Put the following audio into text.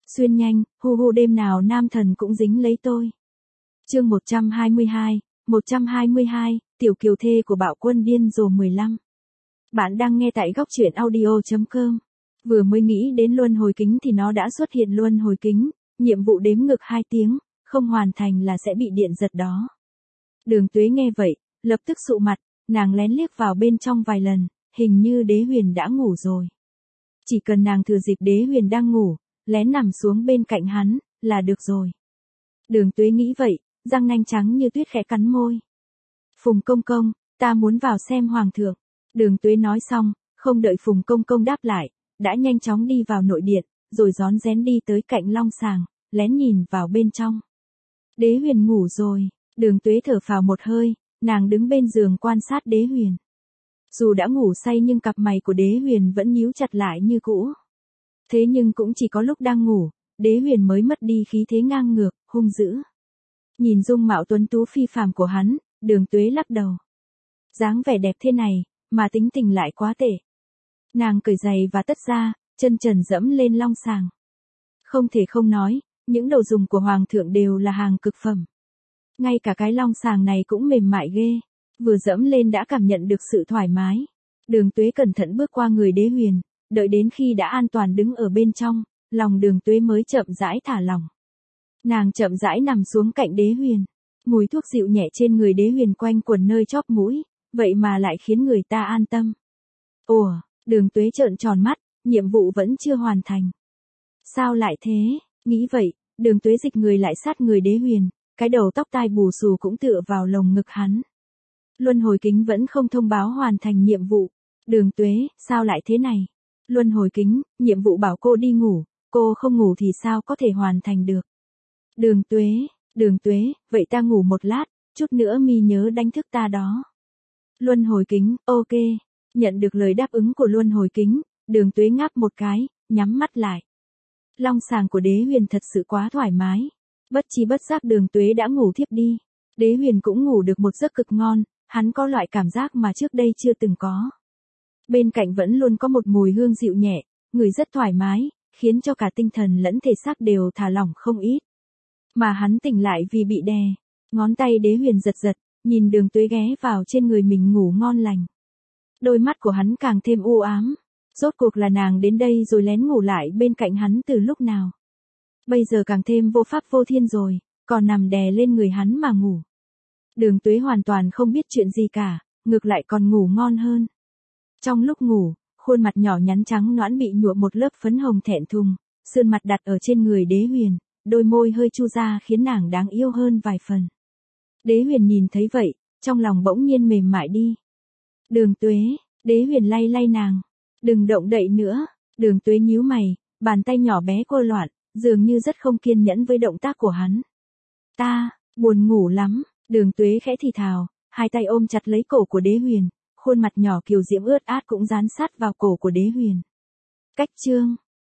Xuyên nhanh, hu hu đêm nào nam thần cũng dính lấy tôi. Chương 122, tiểu kiều thê của bạo quân điên rồ 15. Bạn đang nghe tại góc truyện audio.com. Vừa mới nghĩ đến luân hồi kính thì nó đã xuất hiện luân hồi kính, nhiệm vụ đếm ngược 2 tiếng, không hoàn thành là sẽ bị điện giật đó. Đường Tuế nghe vậy, lập tức sụ mặt, nàng lén liếc vào bên trong vài lần, hình như Đế Huyền đã ngủ rồi. Chỉ cần nàng thừa dịp Đế Huyền đang ngủ, lén nằm xuống bên cạnh hắn, là được rồi. Đường Tuế nghĩ vậy, răng nanh trắng như tuyết khẽ cắn môi. Phùng Công Công, ta muốn vào xem Hoàng thượng. Đường Tuế nói xong, không đợi Phùng Công Công đáp lại, đã nhanh chóng đi vào nội điện, rồi rón rén đi tới cạnh long sàng, lén nhìn vào bên trong. Đế Huyền ngủ rồi, Đường Tuế thở phào một hơi, nàng đứng bên giường quan sát Đế Huyền. Dù đã ngủ say nhưng cặp mày của Đế Huyền vẫn nhíu chặt lại như cũ. Thế nhưng cũng chỉ có lúc đang ngủ, Đế Huyền mới mất đi khí thế ngang ngược, hung dữ. Nhìn dung mạo tuấn tú phi phàm của hắn, Đường Tuế lắc đầu. Dáng vẻ đẹp thế này, mà tính tình lại quá tệ. Nàng cởi giày và tất ra, chân trần dẫm lên long sàng. Không thể không nói, những đồ dùng của Hoàng thượng đều là hàng cực phẩm. Ngay cả cái long sàng này cũng mềm mại ghê, vừa dẫm lên đã cảm nhận được sự thoải mái. Đường Tuế cẩn thận bước qua người Đế Huyền, đợi đến khi đã an toàn đứng ở bên trong, lòng Đường Tuế mới chậm rãi thả lỏng. Nàng chậm rãi nằm xuống cạnh Đế Huyền, mùi thuốc dịu nhẹ trên người Đế Huyền quanh quẩn nơi chóp mũi, vậy mà lại khiến người ta an tâm. Ủa, Đường Tuế trợn tròn mắt, nhiệm vụ vẫn chưa hoàn thành. Sao lại thế? Nghĩ vậy, Đường Tuế dịch người lại sát người Đế Huyền, cái đầu tóc tai bù xù cũng tựa vào lồng ngực hắn. Luân hồi kính vẫn không thông báo hoàn thành nhiệm vụ. Đường Tuế, sao lại thế này? Luân hồi kính, nhiệm vụ bảo cô đi ngủ, cô không ngủ thì sao có thể hoàn thành được? Đường Tuế, vậy ta ngủ một lát, chút nữa mi nhớ đánh thức ta đó. Luân hồi kính, ok. Nhận được lời đáp ứng của luân hồi kính, Đường Tuế ngáp một cái, nhắm mắt lại. Long sàng của Đế Huyền thật sự quá thoải mái. Bất chi bất giác Đường Tuế đã ngủ thiếp đi. Đế Huyền cũng ngủ được một giấc cực ngon, hắn có loại cảm giác mà trước đây chưa từng có. Bên cạnh vẫn luôn có một mùi hương dịu nhẹ, người rất thoải mái, khiến cho cả tinh thần lẫn thể xác đều thả lỏng không ít. Mà hắn tỉnh lại vì bị đè. Ngón tay Đế Huyền giật giật, nhìn Đường Tuế ghé vào trên người mình ngủ ngon lành. Đôi mắt của hắn càng thêm u ám. Rốt cuộc là nàng đến đây rồi lén ngủ lại bên cạnh hắn từ lúc nào. Bây giờ càng thêm vô pháp vô thiên rồi, còn nằm đè lên người hắn mà ngủ. Đường Tuế hoàn toàn không biết chuyện gì cả, ngược lại còn ngủ ngon hơn. Trong lúc ngủ, khuôn mặt nhỏ nhắn trắng nõn bị nhuộm một lớp phấn hồng thẹn thùng, sườn mặt đặt ở trên người Đế Huyền, đôi môi hơi chu ra khiến nàng đáng yêu hơn vài phần. Đế Huyền nhìn thấy vậy, trong lòng bỗng nhiên mềm mại đi. Đường Tuế, Đế Huyền lay lay nàng. Đừng động đậy nữa. Đường Tuế nhíu mày, bàn tay nhỏ bé cô loạn, dường như rất không kiên nhẫn với động tác của hắn. Ta, buồn ngủ lắm. Đường Tuế khẽ thì thào, hai tay ôm chặt lấy cổ của Đế Huyền, khuôn mặt nhỏ kiều diễm ướt át cũng dán sát vào cổ của Đế Huyền. Cách chương